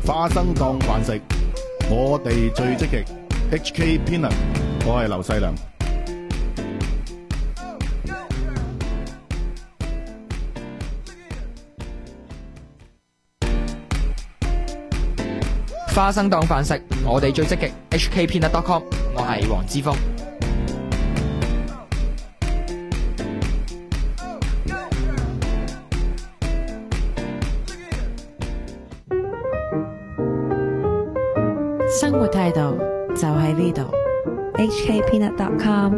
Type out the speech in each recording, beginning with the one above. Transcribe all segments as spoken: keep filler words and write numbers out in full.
花生當飯食，我哋最積極。H K Peanut， 我係劉細良。 花生當飯食，我哋最積極。H K Peanut dot com， 我係黃之鋒。 生活態度就喺呢度。H K Peanut dot com。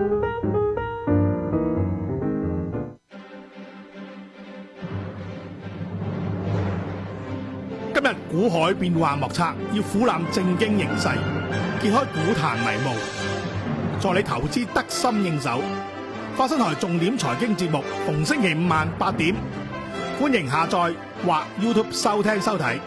今日股海變幻莫測，要俯瞰正經形勢，揭開股壇迷霧，助你投資得心應手。花生台重點財經節目，逢星期五晚八點，歡迎下載或 YouTube 收聽收睇。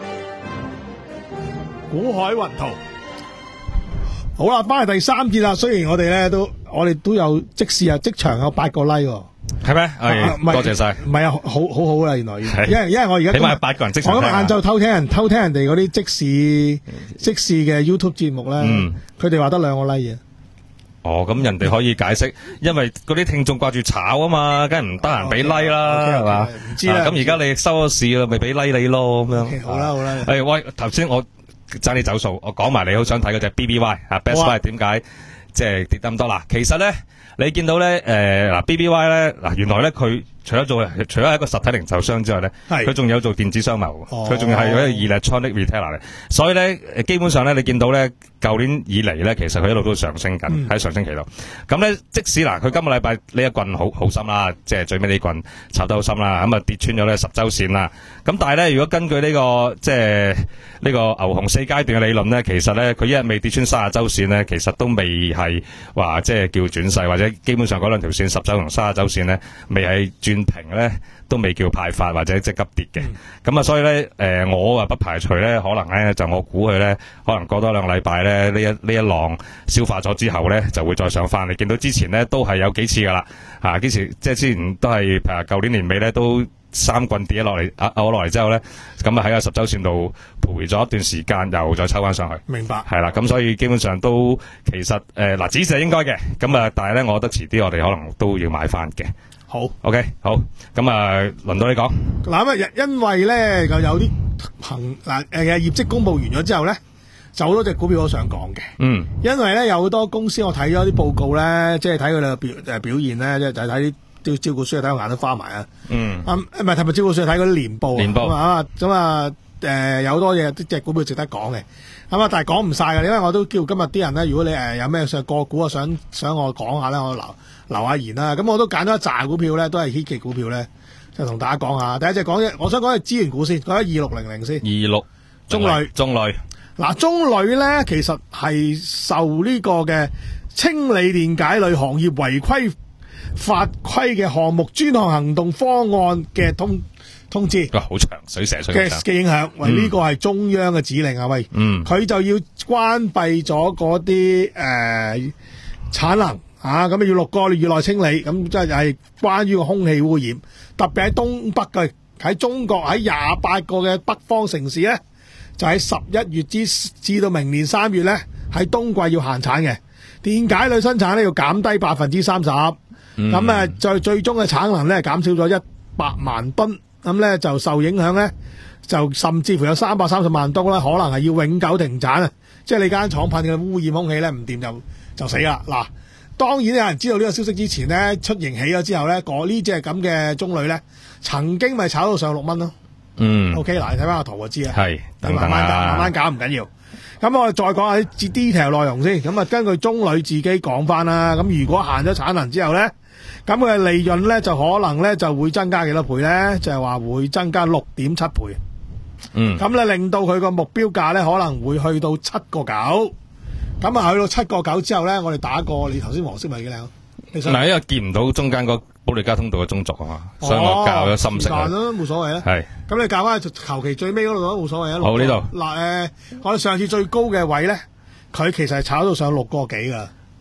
股海雲圖，好啦，翻嚟第三節啦。雖然我哋咧都，我哋都有即時啊，即場有八個 like 喎。 係咩？係多謝晒。唔係啊，好好好啦，原來，因為因為我而家起碼八個人即場。 我今日晏晝偷聽人偷聽人哋嗰啲即時即時嘅 YouTube 節目咧，佢哋話得兩個 like 嘅。 哦，咁人哋可以解釋，因為嗰啲聽眾掛住炒啊嘛，梗係唔得閒俾 like 啦，係嘛？ 唔知啦。 咁而家你收咗市啦，咪俾 like 你咯，咁樣。 好啦好啦。 誒喂，頭先我爭啲走數，我講埋你好想睇嗰隻 B B Y 啊 ，Best Buy 點解即係跌咁多啦？其實咧，你見到咧誒嗱 B B Y 咧嗱，原來咧佢除咗做除咗係一個實體零售商之外咧，佢仲有做電子商貿，佢仲係嗰個 electronic retailer 嚟，所以咧基本上咧你見到咧舊年以嚟咧，其實佢一路都上升緊喺、嗯、上升期度。咁咧即使嗱佢今個禮拜呢一棍好好深啦，即係最尾呢棍插得好深啦，咁啊跌穿咗咧十周線啦。咁但係咧，如果根據呢、這個即係呢個牛熊四階段嘅理論咧，其實咧佢一日未跌穿三十周線咧，其實都未係話即係叫轉勢，或者基本上嗰兩條線十周同三十周線咧未係轉平咧，都未叫派發或者即急跌嘅。咁啊、嗯，所以咧誒、呃、我啊不排除咧，可能咧就我估佢咧，可能過多兩個禮拜咧呢一呢一浪消化咗之後咧，就會再上翻。你見到之前咧都係有幾次噶啦，啊幾時即係之前都係誒舊年年尾咧都三棍跌咗落嚟，啊落嚟之後咧，咁啊喺個十周線度徘徊咗一段時間，又再抽翻上去。 明白。係啦，咁所以基本上都其實誒嗱，止蝕係應該嘅，咁啊但係咧，我覺得遲啲我哋可能都要買翻嘅。 好 ，OK， 好，咁啊，輪到你講。 嗱咁啊，因為咧就有啲行嗱誒業績公佈完咗之後咧，就好多隻股票我想講嘅。嗯，因為咧有好多公司我睇咗啲報告咧，即係睇佢哋嘅表誒表現咧，即係就係睇啲招招股書，睇我眼都花埋啊。嗯，啊唔係睇咪招股書，睇嗰啲年報。年報啊，咁啊誒有好多嘢啲隻股票值得講嘅。咁啊，但係講唔晒嘅，因為我都叫今日啲人咧，如果你誒有咩上個股啊，想想我講下咧，我留留下言啦。咁我都揀咗一紮股票咧，都係 hit 嘅股票咧，就同大家講下。第一隻講嘅，我想講係資源股先，講咗二六零零先。二六中鋁，中鋁嗱，中鋁咧其實係受呢個嘅清理電解鋁行業違規法規嘅項目專項行動方案嘅通通知， 哇，好長，水蛇水嘅嘅影響，喂，呢個係中央嘅指令啊，喂，嗯，佢就要關閉咗嗰啲誒產能啊，咁要六個月內清理，咁即係係關於個空氣污染，特別喺東北嘅，喺中國喺廿八個嘅北方城市咧，就喺十一月至至到明年三月咧，喺冬季要限產嘅電解鋁生產咧要減低百分之三十，咁啊最最終嘅產能咧減少咗一百萬噸。咁咧就受影響咧，就甚至乎有三百三十萬噸咧，可能係要永久停產啊！即係你間廠噴嘅污染空氣咧唔掂就就死啦！嗱，當然有人知道呢個消息之前咧，出營起咗之後咧，嗰呢隻咁嘅中鋁咧，曾經咪炒到上六蚊咯。嗯。O K， 嗱，你睇翻個圖就知啦。係。慢慢搞，慢慢搞唔緊要。咁我哋再講下啲 detail 內容先。咁啊，根據中鋁自己講翻啦，咁如果限咗產能之後咧，咁佢嘅利潤咧就可能咧就會增加幾多倍咧？就係話會增加六點七倍。嗯。咁咧令到佢個目標價咧可能會去到七個九。咁啊去到七個九之後咧，我哋打個你頭先黃色咪幾靚？ 嗱，因為見唔到中間個保利加通道嘅中軸啊嘛，所以我校咗深色。 時間咯，冇所謂啊。係。咁你校翻求其最尾嗰度都冇所謂啊。 好，呢度。 嗱誒，我哋上次最高嘅位咧，佢其實係炒到上六個幾噶。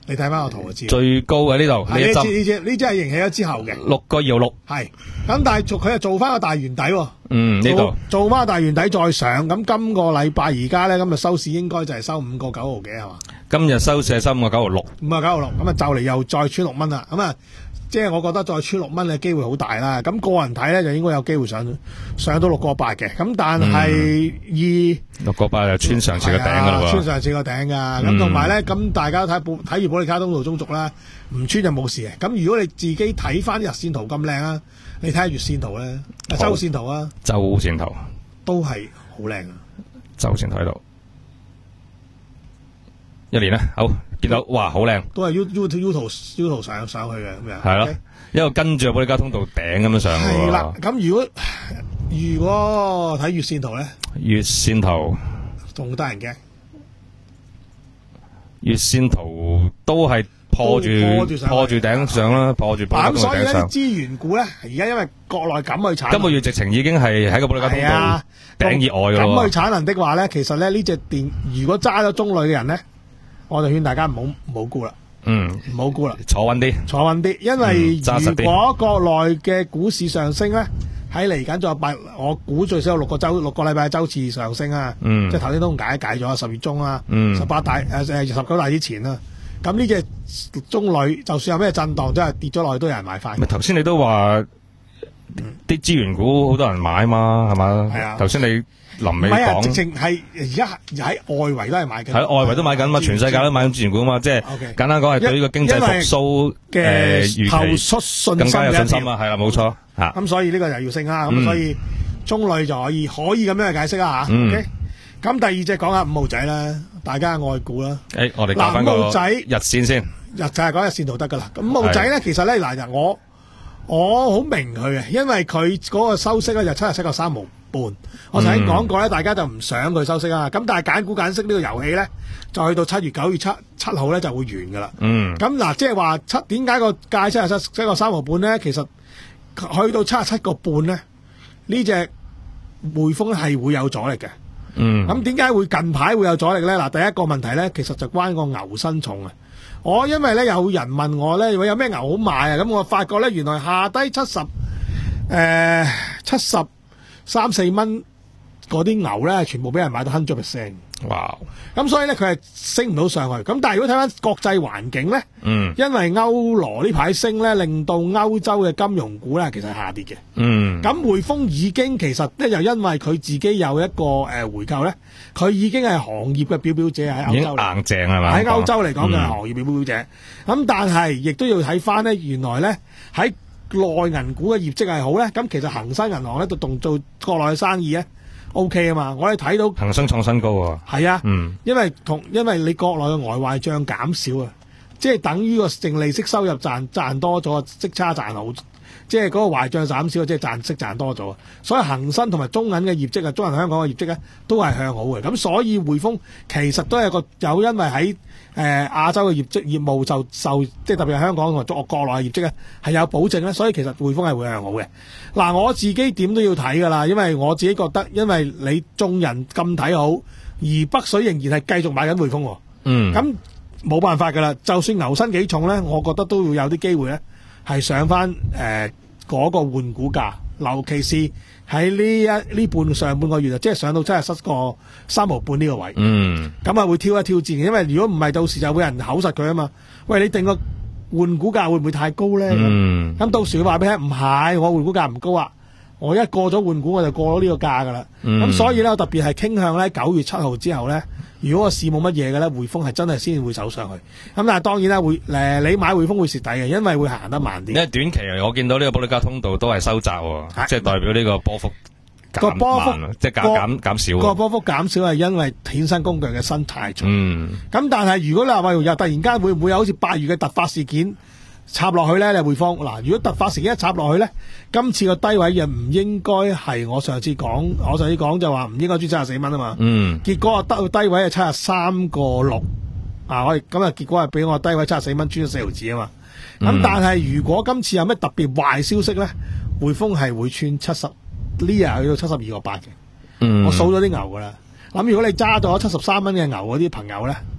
你睇翻個圖就知。 最高喺呢度呢一呢支針呢支呢支係迎起咗之後嘅六個二毫六， 係咁，但係做佢又做翻個大圓底喎。 嗯呢度做做翻個大圓底再上，咁今個禮拜而家咧咁啊收市應該就係收五個九毫幾係嘛？ 今日收市係收五個九毫六， 五個九毫六，咁啊就嚟又再穿六蚊啦，咁啊。即係我覺得再穿六蚊嘅機會好大啦，咁個人睇咧就應該有機會上上到六個八嘅，咁但係二六個八就穿上次個頂㗎啦喎， 穿上次個頂㗎，咁同埋咧咁大家睇睇完保利加通道中軸啦，唔穿就冇事嘅。咁如果你自己睇翻日線圖咁靚啊，你睇下月線圖咧，周線圖啊， 周線圖都係好靚啊， 周線圖喺度，一年咧好。見到哇，好靚， 都係 U U U 圖 U 圖上上去嘅咁樣， 係咯，一路跟住保利加通道頂咁樣上嘅喎。 係啦，咁如果如果睇月線圖咧， 月線圖仲得人驚， 月線圖都係破住破住頂上啦，破住保利加通道頂上。 咁所以呢啲資源股咧，而家因為國內咁去產， 今個月直情已經係喺個保利加通道頂以外嘅喎。 咁去產能的話咧，其實咧呢隻電如果揸咗中旅嘅人咧。我就勸大家唔好唔好沽啦， 嗯， 唔好沽啦， 坐穩啲， 坐穩啲，因為如果國內嘅股市上升咧，喺嚟緊仲有八，我估最少有六個周六個禮拜嘅周次上升啊，嗯，即係頭先都解一解咗十月中啦，嗯，十八大誒誒十九大之前啦，咁呢隻中旅就算有咩震盪，真係跌咗落去都有人買翻。 咪頭先你都話啲資源股好多人買嘛，係嘛？係啊，頭先你。臨尾講， 直情係而家喺外圍都係買緊， 喺外圍都買緊嘛，全世界都買緊資源股嘛，即係簡單講係對呢個經濟復甦嘅預期更加有信心啊，係啦，冇錯嚇。 咁所以呢個就要升啦，咁所以中旅就可以可以咁樣去解釋啦嚇。OK，咁第二隻講下五號仔啦，大家愛股啦。 誒，我哋講翻個日線先， 日就係講日線圖得噶啦。咁五號仔咧，其實咧嗱，我我好明佢嘅，因為佢嗰個收息咧就七十七個三毫半。我曾經講過咧，大家就唔想佢收息啊。咁但係揀股揀息呢個遊戲咧，就去到七月九月七七號咧就會完噶啦。嗯。咁嗱，即係話七點解個價七十七七個三毫半咧？其實去到七十七個半咧，呢隻匯豐係會有阻力嘅。嗯。咁點解會近排會有阻力咧？嗱，第一個問題咧，其實就關個牛身重啊。我因為咧有人問我咧，有咩牛好賣啊？咁我發覺咧，原來下低七十誒七十三四蚊。嗰啲牛咧，全部俾人買到 hundred percent。哇！咁所以咧，佢係升唔到上去。咁但係如果睇翻國際環境咧，嗯，因為歐羅呢排升咧，令到歐洲嘅金融股咧其實下跌嘅。嗯。咁匯豐已經其實咧，又因為佢自己有一個誒、呃、回購咧，佢已經係行業嘅表表者喺歐洲。已經硬淨係嘛？喺歐洲嚟講嘅係行業表表者。咁、嗯、但係亦都要睇翻咧，原來咧喺內銀股嘅業績係好咧。咁其實恒生銀行咧就動做國內嘅生意咧。O K 啊嘛，我哋睇到恒生創新高喎。 係啊，嗯，因為同因為你國內嘅外壞賬減少啊，即係等於個淨利息收入賺賺多咗，息差賺好，即係嗰個壞賬減少，即係賺息賺多咗。所以恒生同埋中銀嘅業績啊，中銀香港嘅業績咧都係向好嘅。咁所以匯豐其實都係個有因為喺誒亞洲嘅業績業務就受即係特別係香港同埋國國內嘅業績咧係有保證咧，所以其實匯豐係會向好嘅。嗱，我自己點都要睇㗎啦，因為我自己覺得，因為你眾人咁睇好，而北水仍然係繼續買緊匯豐喎。嗯，咁冇辦法㗎啦。就算牛身幾重咧，我覺得都會有啲機會咧係上翻誒嗰個換股價，尤其是喺呢一呢半上半個月啊，即係上到七十七個三毫半呢個位。嗯，咁啊會挑一挑戰嘅，因為如果唔係到時就會有人口實佢啊嘛。喂，你定個換股價會唔會太高咧？嗯，咁到時佢話俾你聽，唔係，我換股價唔高啊，我一過咗換股我就過咗呢個價噶啦。咁、嗯、所以咧，我特別係傾向咧九月七號之後咧，如果個市冇乜嘢嘅咧，匯豐係真係先會走上去。咁但係當然啦，會誒你買匯豐會蝕底嘅，因為會行得慢啲。因為短期我見到呢個保利加通道都係收窄喎，即係代表呢個波幅。 個波幅即係減減減少， 個波幅減少係因為衍生工具嘅生態重。嗯，咁但係如果你話又突然間會唔會有好似八月嘅突發事件插落去咧？你匯豐嗱，如果突發事件一插落去咧，今次個低位又唔應該係我上次講，我上次講就話唔應該穿七十四蚊啊嘛。嗯，結果啊得低位係七十三個六啊，我哋咁啊結果係俾我低位七十四蚊穿咗四毫子啊嘛。咁、嗯、但係如果今次有咩特別壞消息咧，匯豐係會穿七十。呢日去到七十二個八嘅，我數咗啲牛噶啦。咁如果你揸咗七十三蚊嘅牛嗰啲朋友咧，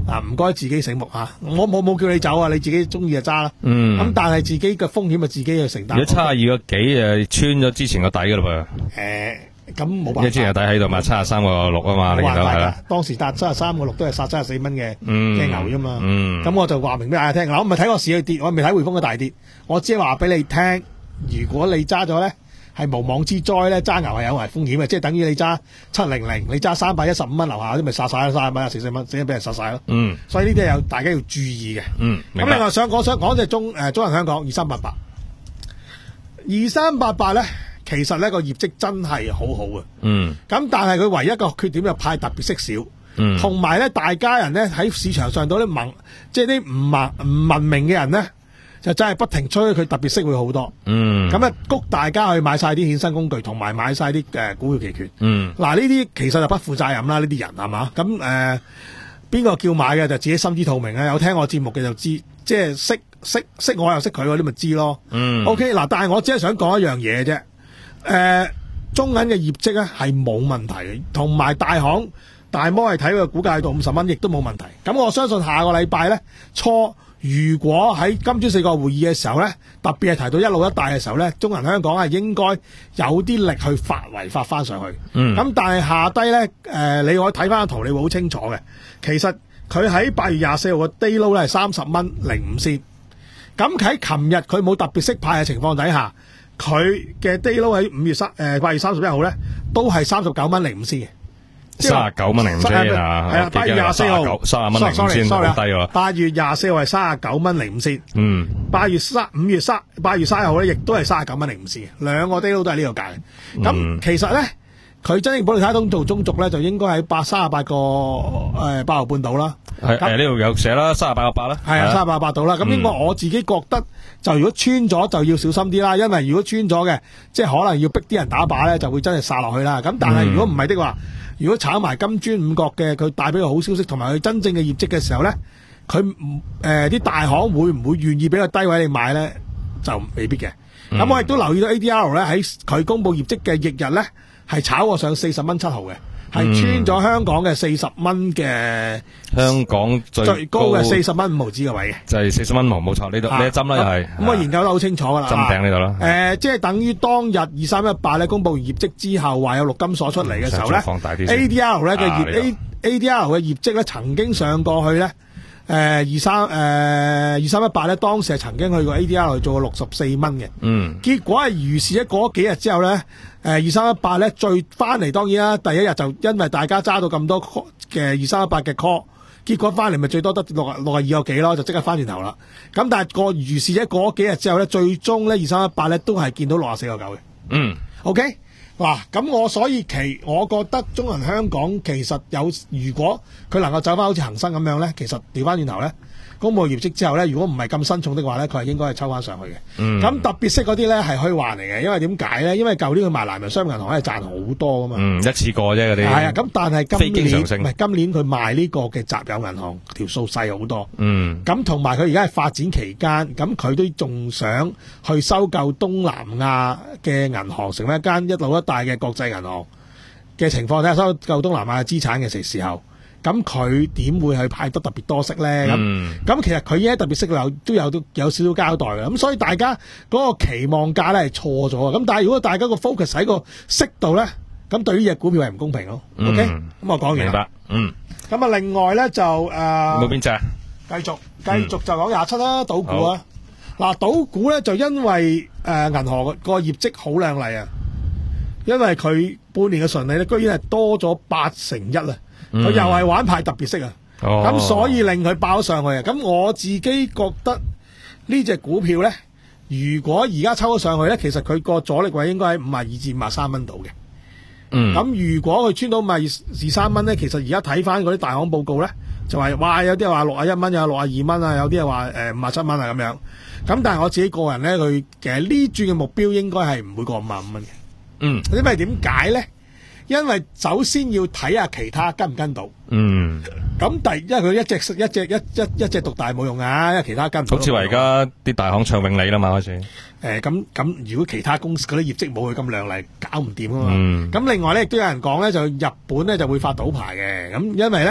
啊，唔該自己醒目啊！我冇冇叫你走啊，你自己中意就揸啦。 嗯。 咁但係自己嘅風險咪自己去承擔。 如果七十二個幾誒穿咗之前個底噶啦噃。 誒，咁冇辦法。 因為之前個底喺度嘛，七十三個六啊嘛，你見到係啦。 當時達七十三個六都係殺七十四蚊嘅嗯嘅牛啫嘛。 嗯。 咁我就話明俾大家聽，嗱，我唔係睇個市去跌，我未睇匯豐嘅大跌，我只係話俾你聽，如果你揸咗咧。係無妄之災咧，揸牛係有危風險嘅，即係等於你揸七零零，你揸三百一十五蚊樓下，啲咪殺晒啦，三十蚊啊，四十蚊，整係俾人殺晒咯。嗯，所以呢啲有大家要注意嘅。 嗯， 咁另外想講想講就係中誒中銀香港二三八八，二三八八咧，其實呢個業績真係好好嘅。嗯，咁但係佢唯一一個缺點就派特別息少。嗯，同埋咧，大家人咧喺市場上度啲文，即係啲唔文唔文明嘅人咧。就真係不停吹佢特別息會好多，嗯，咁啊谷大家去買晒啲衍生工具，同埋買晒啲誒股票期權，嗯，嗱呢啲其實就不負責任啦，呢啲人係嘛，咁誒邊個叫買嘅就自己心知肚明啊，有聽我節目嘅就知，即係識識識我又識佢嗰啲咪知咯，嗯 ，OK 嗱，但係我只係想講一樣嘢啫，誒、呃、中銀嘅業績咧係冇問題嘅，同埋大行大摩係睇佢股價到五十蚊，亦都冇問題，咁我相信下個禮拜咧初。如果喺今朝四個會議嘅時候咧，特別係提到一路一帶嘅時候咧，中銀香港係應該有啲力去發圍發翻上去。嗯。咁但係下低咧，誒、呃，你可以睇翻個圖，你會好清楚嘅。其實佢喺八月廿四號嘅 day low 咧係三十蚊零五仙。咁喺琴日佢冇特別息派嘅情況底下，佢嘅 day low 喺五月三誒八月三十一號咧都係三十九蚊零五仙嘅。 三十九蚊零五仙啊， 係啊，八月廿四號， 三十蚊零五仙好低喎。 八月廿四號係三十九蚊零五仙， 嗯，八月三五月三八月三十號咧，亦都係三十九蚊零五仙，兩個 day 都係呢個價嘅。咁、嗯、其實咧，佢真正保利卡通做中軸咧，就應該喺八三十八個誒八毫半度啦。 係誒呢度有寫啦，三十八個八啦。 係啊，三十八個八度啦。咁應該我自己覺得，就如果穿咗就要小心啲啦，因為如果穿咗嘅，即係可能要逼啲人打靶咧，就會真係殺落去啦。咁但係如果唔係的話，如果炒埋金磚五角嘅，佢帶俾佢好消息，同埋佢真正嘅業績嘅時候咧，佢誒啲大行會唔會願意俾個低位你買咧？就未必嘅。咁、嗯、我亦都留意到 A D R 咧喺佢公布業績嘅翌日咧，係炒過上四十蚊七毫嘅，係穿咗香港嘅四十蚊嘅香港最最高嘅四十蚊五毫子嘅位嘅， 就係四十蚊毫冇錯呢度呢一針啦，又係咁我研究得好清楚噶啦， 針頂呢度啦。 誒，即係等於當日二三一八咧公布完業績之後，話有陸金所出嚟嘅時候咧、嗯、，A D R 咧嘅業 A A D R 嘅業績咧曾經上過去咧，誒二三誒二三一八咧當時係曾經去過 A D R 做過六十四蚊嘅，嗯，結果係如是一過幾日之後咧，誒二三一八咧最翻嚟，當然啦，第一日就因為大家揸到咁多嘅二三一八嘅 call。結果翻嚟咪最多得六六廿二個幾咯，就即刻翻轉頭啦。咁但係個如是者過咗幾日之後咧，最終咧二三一八咧都係見到六廿四個九嘅。嗯 ，OK 嗱，咁我所以其我覺得中銀香港其實有，如果佢能夠走翻好似恒生咁樣咧，其實調翻轉頭咧，公布業績之後咧，如果唔係咁新重的話咧，佢係應該係抽翻上去嘅。咁、嗯、特別息嗰啲咧係虛幻嚟嘅，因為點解咧？因為舊年佢賣南洋商業銀行係賺好多噶嘛。嗯，一次過啫嗰啲。係啊，咁但係今年唔係今年佢賣呢個嘅集友銀行條數細好多。嗯。咁同埋佢而家係發展期間，咁佢都仲想去收購東南亞嘅銀行，成為一間一路一帶嘅國際銀行嘅情況，睇下收購東南亞嘅資產嘅時時候。咁佢點會去派得特別多息咧？咁、嗯、咁其實佢依家特別息有都有都有少少交代嘅。咁所以大家嗰個期望價咧係錯咗啊！咁但係如果大家個 focus 喺個息度咧，咁對於隻股票係唔公平咯。嗯、OK，咁我講完啦。明白。嗯。咁啊，另外咧就誒，冇邊隻？繼續繼續就講廿七啦，賭股啊。嗱，賭股咧就因為誒、呃、銀行個業績好靚麗啊，因為佢半年嘅純利咧居然係多咗八成一啊！佢又係玩派特別息啊，咁、哦、所以令佢爆上去啊！咁我自己覺得呢隻股票咧，如果而家抽咗上去咧，其實佢個阻力位應該喺五十二至五十三蚊度嘅。嗯，咁如果佢穿到五十二三蚊咧，其實而家睇翻嗰啲大行報告咧，就話哇有啲話六十一蚊，有六十二蚊啊，有啲係話誒五十七蚊啊咁樣。咁但係我自己個人咧，佢其實呢轉嘅目標應該係唔會過五十五蚊嘅。嗯，因為點解咧？因為首先要睇下其他跟唔跟到，嗯，咁第因為佢一隻一隻一一一隻獨大冇用啊，因為其他跟唔到。好似話而家啲大行唱永利啦嘛，開始。誒咁咁，如果其他公司嗰啲業績冇佢咁亮麗，搞唔掂啊嘛。咁、嗯、另外咧，亦都有人講咧，就日本咧就會發賭牌嘅，咁因為咧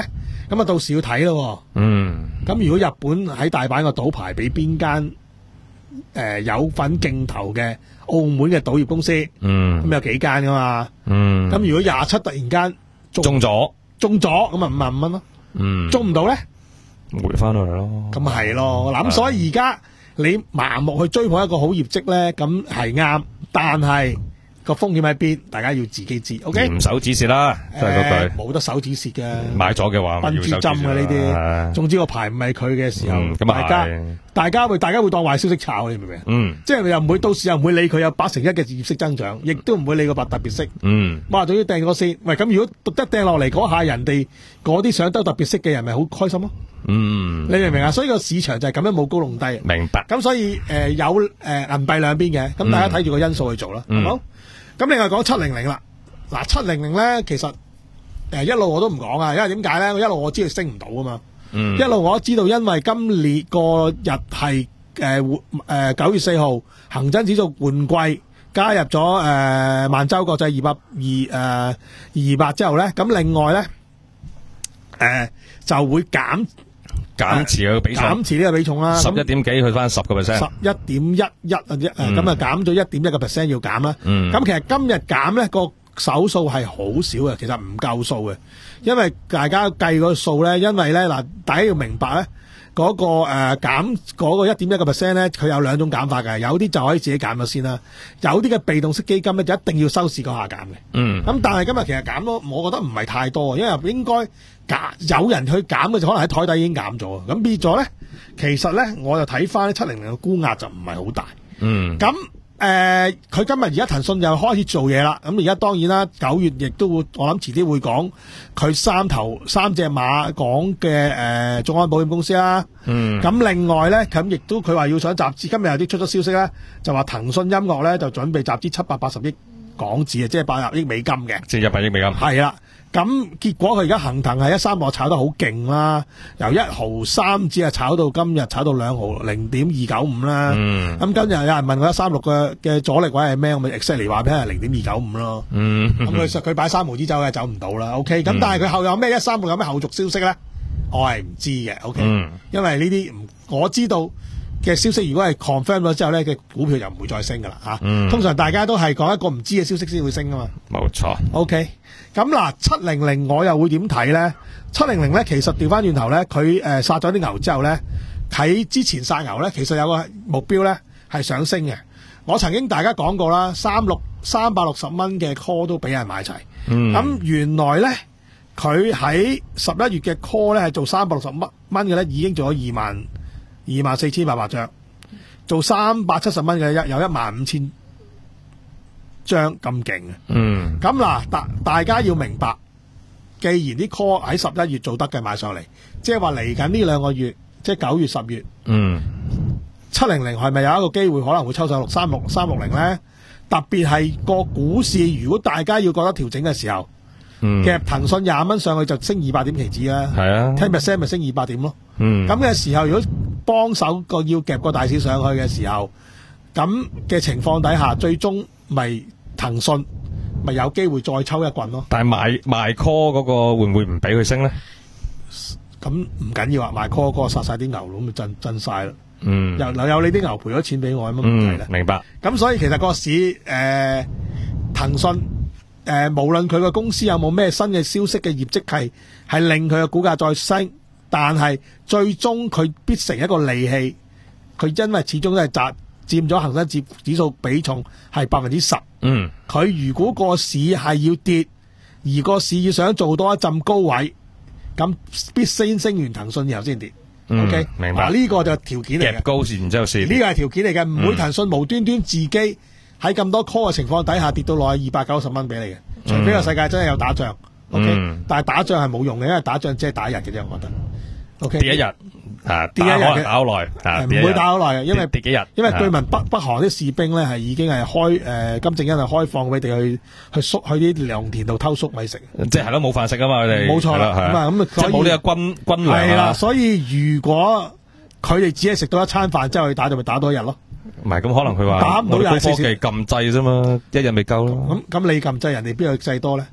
咁啊到時要睇咯。 嗯， 咁如果日本喺大阪個賭牌俾邊間誒有份競投嘅澳門嘅賭業公司， 嗯， 咁有幾間噶嘛？ 嗯， 咁如果廿七突然間中中咗， 中咗，咁啊五萬五蚊咯。 嗯， 中唔到咧， 回翻落嚟咯。 咁係咯。嗱，咁所以而家你盲目去追捧一個好業績咧，咁係啱，但係個風險喺邊，大家要自己知。O K， 嚴守指示啦，都係嗰句。 冇得手指蝕嘅， 買咗嘅話， 笨住針嘅呢啲。總之個牌唔係佢嘅時候， 咁大家係大家會大家會當壞消息炒，你明唔明？ 嗯， 即係又唔會到時又唔會理佢有八成一嘅業績增長，亦都唔會理個特別息。 嗯， 哇，總之掟咗先。喂，咁如果一掟落嚟嗰下，人哋嗰啲想兜特別息嘅人，咪好開心咯。 嗯， 你明唔明啊？所以個市場就係咁樣冇高弄低。 明白。 咁所以誒、呃、有誒、呃、銀幣兩邊嘅，咁大家睇住個因素去做啦，係冇、嗯？咁另外講七零零啦，嗱七零零咧，其實誒、呃、一路我都唔講啊，因為點解咧？我一路我知道升唔到啊嘛，嗯、一路我都知道，因為今年個日係誒誒九月四號恒生指數換季加入咗誒、呃、萬洲國際二百二誒二百之後咧，咁另外咧誒、呃、就會減。 減持嘅比重， 減持呢個比重啦， 十一點幾去翻十個 percent， 十一點一一啊，誒咁啊減咗一點一個 percent 要減啦。咁、 嗯、 其實今日減咧個手數係好少嘅，其實唔夠數嘅，因為大家計個數咧，因為咧嗱，大家要明白咧，嗰、那個誒減嗰個一點一個 percent 咧，佢有兩種減法嘅，有啲就可以自己減咗先啦，有啲嘅被動式基金咧就一定要收市嗰下減嘅。嗯，咁但係今日其實減咗，我覺得唔係太多，因為應該。有人去減嘅就可能喺台底已經減咗，咁變咗咧，其實咧我就睇翻七零零嘅沽壓就唔係好大。嗯，咁誒，佢、呃、今日而家騰訊又開始做嘢啦，咁而家當然啦，九月亦都會，我諗遲啲會講佢三頭三隻馬講嘅誒眾安保險公司啦。嗯，咁另外咧，咁亦都佢話要想集資，今日有啲出咗消息咧，就話騰訊音樂咧就準備集資七百八十億港紙啊，即係八十億美金嘅， 即係一百億美金。係啦。 咁結果佢而家恒騰係一三六炒得好勁啦，由一毫三只啊炒到今日炒到兩毫零點二九五啦。咁、嗯、今日有人問我一三六嘅嘅阻力位係咩，我咪 exactly 話俾佢係零點二九五咯。咁佢實佢擺三毫子走嘅走唔到啦。OK，咁、嗯、但係佢後有咩一三六有咩後續消息咧？我係唔知嘅。OK，、嗯、因為呢啲唔我知道嘅消息，如果係 confirm 咗之後咧，嘅股票就唔會再升噶啦吓。通常大家都係講一個唔知嘅消息先會升噶嘛。冇錯。OK。咁嗱，七零零我又會點睇咧？七零零咧，其實調翻轉頭咧，佢誒殺咗啲牛之後咧，喺之前殺牛咧，其實有個目標咧係上升嘅。我曾經大家講過啦，三六三百六十蚊嘅 call 都俾人買齊。咁、嗯、原來咧，佢喺十一月嘅 call 咧係做三百六十蚊蚊嘅咧，已經做咗二萬二萬四千八百張，做三百七十蚊嘅有一萬五千。張咁勁嘅，嗯，咁嗱，大大家要明白，既然啲 call 喺十一月做得嘅買上嚟，即係話嚟緊呢兩個月，即係九月、十月，嗯，七零零係咪有一個機會可能會抽上六三六三六零咧？特別係個股市，如果大家要覺得調整嘅時候，嗯，夾騰訊廿蚊上去就升二百點期指啦，係啊 ten percent 咪升二百點咯，嗯，咁嘅時候，如果幫手個要夾個大市上去嘅時候，咁嘅情況底下，最終咪騰訊咪有機會再抽一棍咯。但係賣賣 call 嗰個會唔會唔俾佢升咧？咁唔緊要啊，賣 call 嗰個殺晒啲牛佬咪震震晒啦。嗯，又有你啲牛賠咗錢俾我，有乜問題咧？明白。咁所以其實個市誒騰訊誒無論佢個公司有冇咩新嘅消息嘅業績係係令佢嘅股價再升，但係最終佢必成一個利器。佢因為始終都係集。佔咗恒生指指數比重係百分之十。嗯，佢如果個市係要跌，而個市要想做多一陣高位，咁必先升完騰訊，然後先跌。嗯、OK，明白。嗱、啊，呢、這個就條件嚟嘅。夾高然之後先。呢個係條件嚟嘅，唔、嗯、會騰訊無端端自己喺咁多 call 嘅情況底下跌到落去二百九十蚊俾你嘅，除非個世界真係有打仗。OK，、嗯、但係打仗係冇用嘅，因為打仗只係打一日嘅啫，我覺得。OK，跌一日。啊！跌一日嘅打好耐，唔會打好耐嘅，因為跌幾日。因為據聞北北韓啲士兵咧係已經係開誒、呃、金正恩係開放佢哋去去粟去啲良田度偷粟米食，即係咯冇飯食啊嘛佢哋。冇錯啦，咁啊咁啊，即係冇呢個軍軍糧係啦，所以如果佢哋只係食到一餐飯之後去打，就咪打多一日咯。唔係咁可能佢話打唔到廿四小時，科技撳掣啫嘛，一日未夠咯。咁咁你撳掣，人哋邊有掣多咧？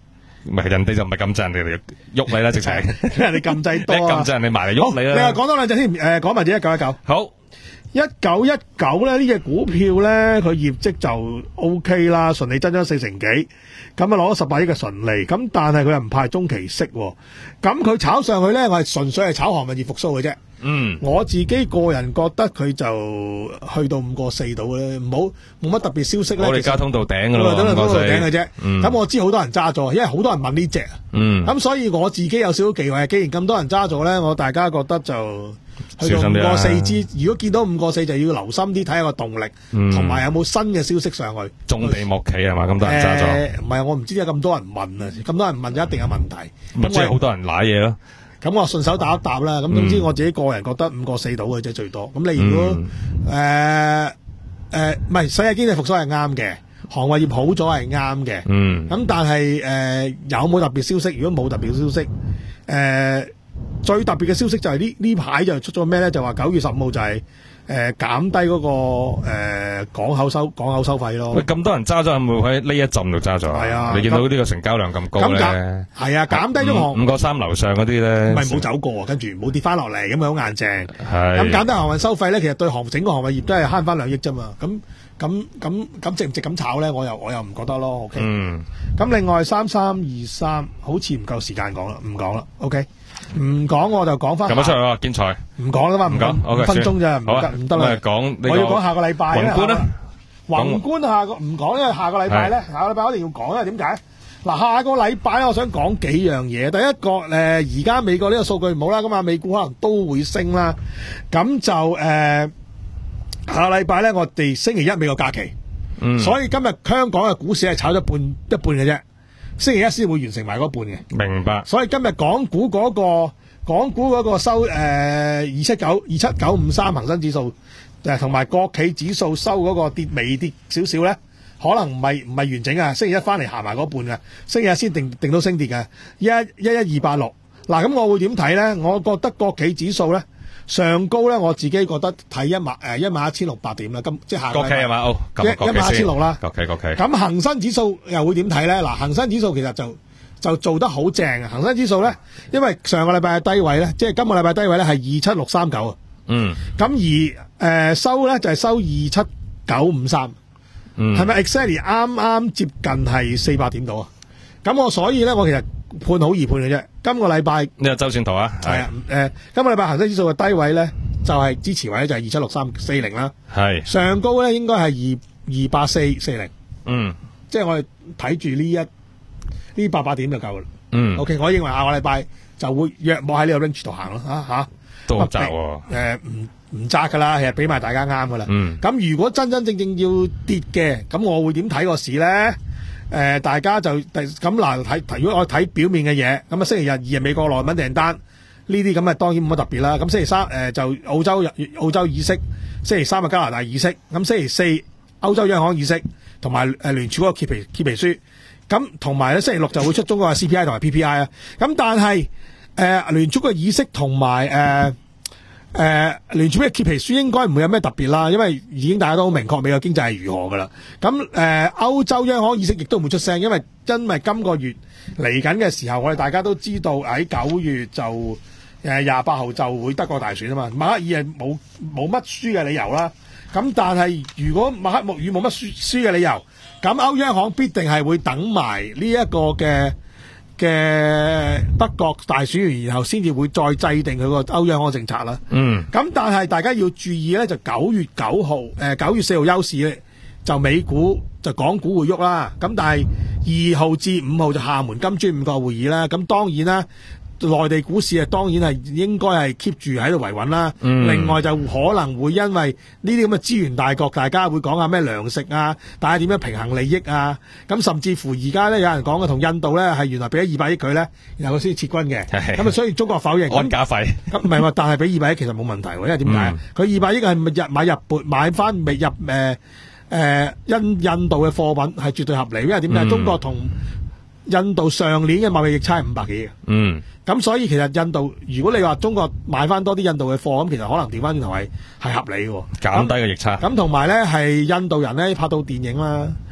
唔係人哋就唔係撳掣，人哋嚟喐你啦，直情人哋撳掣多啊， 一撳掣人哋埋嚟喐你啦。 你話講多兩隻先，誒講埋隻一九一九。 好。 一九一九咧，呢隻股票咧，佢業績就 O K 啦，順利增長四成幾，咁啊攞咗十八億嘅純利，咁但係佢又唔派中期息，咁佢炒上去咧，我係純粹係炒航運業復甦嘅啫。嗯，我自己個人覺得佢就去到五個四度咧，唔好冇乜特別消息咧。 我哋加通道頂噶咯， 通道頂嘅啫。咁、 嗯、 我知好多人揸咗，因為好多人問呢隻。嗯，咁所以我自己有少少忌諱，既然咁多人揸咗咧，我大家覺得就。去到五個四支，如果見到五個四就要留心啲睇下個動力，同埋、嗯、有冇新嘅消息上去。 種地莫企係嘛？咁多人揸咗？ 唔係、呃，我唔知點解咁多人問啊！咁多人問就一定有問題。 咪即係好多人瀨嘢咯。 咁我順手答一答啦。咁總之我自己個人覺得五個四到嘅啫最多。咁你如果誒誒唔係世界經濟復甦係啱嘅，航運業好咗係啱嘅。嗯。咁但係誒、呃、有冇特別消息？如果冇特別消息，誒、呃。最特別嘅消息就係呢呢排就出咗咩咧？就話九月十五號就係誒減低嗰、那個誒、呃、港口收港口收費咯。喂，咁多人揸咗，有冇喺呢一陣度揸咗啊？係啊，你見到呢個成交量咁高咧？ 係啊，減低咗航五個三樓上嗰啲咧， 唔係冇走過，跟住冇跌翻落嚟，咁樣好硬淨。係咁減低航運收費咧，其實對航整個航運業都係慳翻兩億啫嘛。咁咁咁咁值唔值咁炒咧？我又我又唔覺得咯。OK。嗯。咁另外三三二三好似唔夠時間講啦，唔講啦。OK。唔講我就講翻。咁出去啊，建材。唔講啦嘛，唔講，五分鐘咋，唔得唔得啦。講，我要講下個禮拜宏觀啦。 宏觀下個唔講，因為下個禮拜咧，下個禮拜我一定要講，因為點解？嗱，下個禮拜我想講幾樣嘢。第一個誒，而家美國呢個數據唔好啦，咁啊美股可能都會升啦。咁就誒，下個禮拜咧，我哋星期一美國假期，嗯，所以今日香港嘅股市係炒咗半一半嘅啫。星期一先會完成埋嗰半嘅， 明白。 所以今日港股嗰、那個港股嗰個收誒二七九二七九五三恒生指數誒同埋國企指數收嗰個跌微跌少少咧，可能唔係唔係完整啊。星期一翻嚟行埋嗰半嘅，星期一先定定到升跌嘅一一一二八六。嗱，咁我會點睇咧？我覺得國企指數咧上高咧，我自己覺得睇一萬誒一萬一千六百點啦。咁即係下個國企係嘛？哦， 一一萬一千六啦。 國企國企。 咁恒生指數又會點睇咧？嗱，恒生指數其實就就做得好正啊！恒生指數咧，因為上個禮拜嘅低位咧，即係今個禮拜低位咧係二七六三九啊。嗯。咁而誒、呃、收咧就係、是、收二七九五三。嗯。係咪 exactly 啱啱接近係四百點度啊？咁我所以咧，我其實判好易判嘅啫。今個禮拜呢個周線圖啊， 係啊，誒、呃，今個禮拜恒生指數嘅低位咧，就係、是、支持位咧就係二七六三四零啦。係上高咧應該係二二八四四零。嗯，即係我哋睇住呢一呢八百點就夠啦。嗯 ，OK， 我認為下個禮拜就會約莫喺呢個 range 度行咯，吓、啊、吓。 都好窄喎。 誒，唔唔窄噶啦，其實俾埋大家啱噶啦。嗯，咁如果真真正正要跌嘅，咁我會點睇個市咧？誒、呃，大家就咁嗱睇，如果我睇表面嘅嘢，咁啊星期日二日美國內穩訂單呢啲咁啊，當然冇乜特別啦。咁星期三誒、呃、就澳洲澳洲議息，星期三啊加拿大議息，咁星期四歐洲央行議息，同埋誒聯儲嗰個揭皮揭皮書，咁同埋咧星期六就會出中國嘅 C P I 同埋 P P I 啊。咁但係誒聯儲嘅議息同埋誒。誒、呃，聯儲嘅揭皮書應該唔會有咩特別啦，因為已經大家都好明確美國經濟係如何噶啦。咁誒，歐、呃、洲央行議息亦都唔會出聲，因為因為今個月嚟緊嘅時候，我哋大家都知道喺九月就誒廿八號就會德國大選啊嘛。默克爾係冇冇乜輸嘅理由啦。咁但係如果默克爾冇乜輸輸嘅理由，咁歐央行必定係會等埋呢一個嘅。嘅德國大選完，然後先至會再制定佢個歐央行政策啦。嗯，咁但係大家要注意咧，就九月九號，誒九月四號休市咧，就美股就港股會喐啦。咁但係二號至五號就廈門金磚五個會議啦。咁當然啦。內地股市啊，當然係應該係 keep 住喺度維穩啦。嗯、另外就可能會因為呢啲咁嘅資源大國，大家會講下咩糧食啊，大家點樣平衡利益啊。咁甚至乎而家咧有人講嘅同印度咧係原來俾咗二百億佢咧，然後佢先撤軍嘅。咁啊，所以中國否認安家費。咁唔係話，但係俾二百億其實冇問題喎，因為點解？佢二百億係入買入撥買翻未入誒誒印印度嘅貨品係絕對合理，因為點解？嗯、中國同印度上年嘅貿易逆差係五百幾嘅。嗯。咁所以其實印度，如果你話中國買翻多啲印度嘅貨，咁其實可能調翻轉頭係係合理嘅，減低嘅逆差。 咁同埋咧係印度人咧拍到電影啦，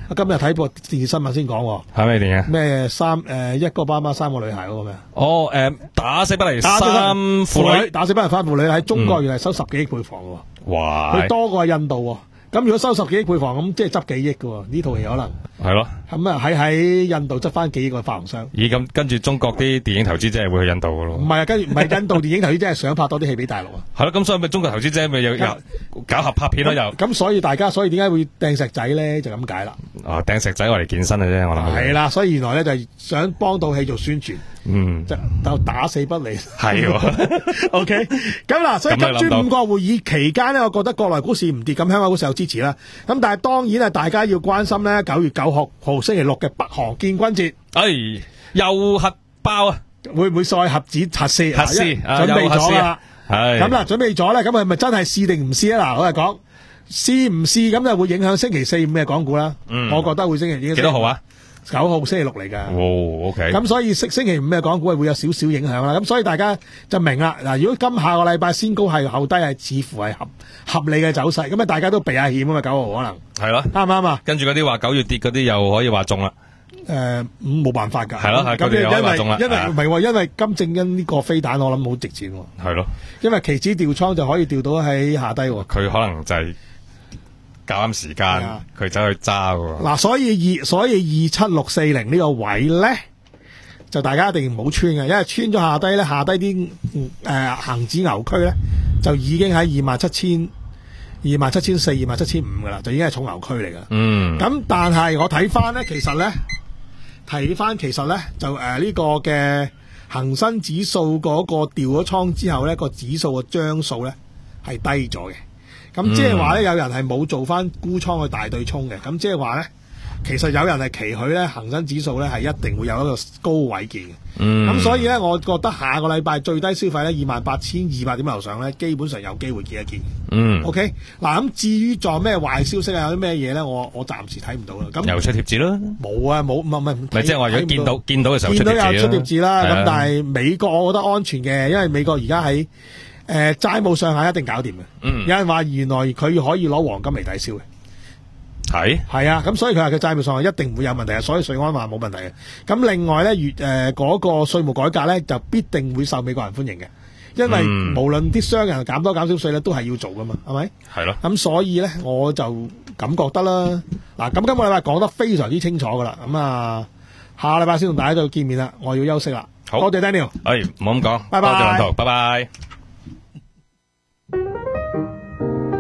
今日睇部電視新聞先講喎， 係咩電影啊？ 咩三誒一個爸爸三個女孩嗰個咩？ 哦，誒打死不離打死不三婦女， 打死不離三婦女喺中國原來收十幾億配房喎， 哇！ 佢多過印度喎。咁如果收十幾億配房，咁即係執幾億嘅喎，呢套戲可能係咯。 咁啊喺喺印度執翻幾億個發行商。 咦，咁跟住中國啲電影投資者係會去印度嘅咯？ 唔係啊，跟住唔係印度電影投資者係想拍多啲戲俾大陸啊。 係咯，咁所以咪中國投資者咪又又搞合拍片咯又。 咁所以大家所以點解會掟石仔咧？就咁解啦。 啊，掟石仔我嚟健身嘅啫，我諗。 係啦，所以原來咧就係想幫到戲做宣傳。 嗯， 就就打死不離。 係喎。 O K，咁嗱，所以金磚五國會議期間呢，我覺得國內股市唔跌，咁香港股市有支持啦。咁但係當然係大家要關心咧，九月九號星期六嘅北韓建軍節， 哎，又核爆啊！ 會唔會再核子核試？ 核試啊，準備咗啦。 係咁嗱，準備咗咧，咁係咪真係試定唔試啊？嗱，我係講試唔試，咁就會影響星期四五嘅港股啦。 嗯， 我覺得會星期幾幾多號啊？ 九號星期六嚟㗎。 哦 ，OK。 咁所以星星期五嘅港股係會有少少影響啦。咁所以大家就明啦。嗱，如果今下個禮拜先高係後低係似乎係合合理嘅走勢，咁啊大家都避下險啊嘛。九號可能係咯， 啱唔啱啊？ 跟住嗰啲話九月跌嗰啲又可以話中啦。 誒、呃，咁冇辦法㗎。 係咯，係佢哋又可以話中啦。 因為因為唔係喎，因為金正恩呢個飛彈我諗好值錢喎。 係咯， 因為期指調倉就可以調到喺下低喎。 佢可能就係夾啱時間，佢走去揸喎。 嗱，所以二所以二七六四零呢個位咧，就大家一定唔好穿嘅，因為穿咗下低咧，下低啲誒恆指牛區咧，就已經喺二萬七千、二萬七千四、二萬七千五噶啦，就已經係重牛區嚟噶。 嗯。 咁但係我睇翻咧，其實咧睇翻其實咧就誒呢、呃這個嘅恒生指數嗰個調咗倉之後咧，個指數嘅張數咧係低咗嘅。咁即係話咧，有人係冇做翻沽倉去大對沖嘅。咁即係話咧，其實有人係期許咧，恒生指數咧係一定會有一個高位見嘅。 嗯。 咁所以咧，我覺得下個禮拜最低消費咧二萬八千二百點樓上咧，基本上有機會見一見。 嗯。 OK，嗱咁至於仲有咩壞消息啊？有啲咩嘢咧？我我暫時睇唔到啦。咁又出貼紙啦？ 冇啊，冇唔係唔係。 咪即係話如果見到見到嘅時候出貼紙啦。 見到有出貼紙啦。咁但係美國我覺得安全嘅，因為美國而家喺誒債務上限一定搞掂嘅。 嗯。 有人話原來佢可以攞黃金嚟抵消嘅。 係係啊，咁所以佢話佢債務上係一定唔會有問題啊，所以瑞安話冇問題嘅。咁另外咧，越誒嗰個稅務改革咧，就必定會受美國人歡迎嘅，因為無論啲商人減多減少稅咧，都係要做噶嘛，係咪？係咯。咁所以咧，我就咁覺得啦。嗱，咁今個禮拜講得非常之清楚噶啦。咁啊，下個禮拜先同大家再見面啦。我要休息啦。 好， 多謝 Daniel。 誒，唔好咁講。 拜拜。 多謝雲圖，拜拜。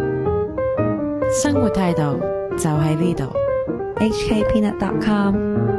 生活態度就喺呢度。H K Peanut dot com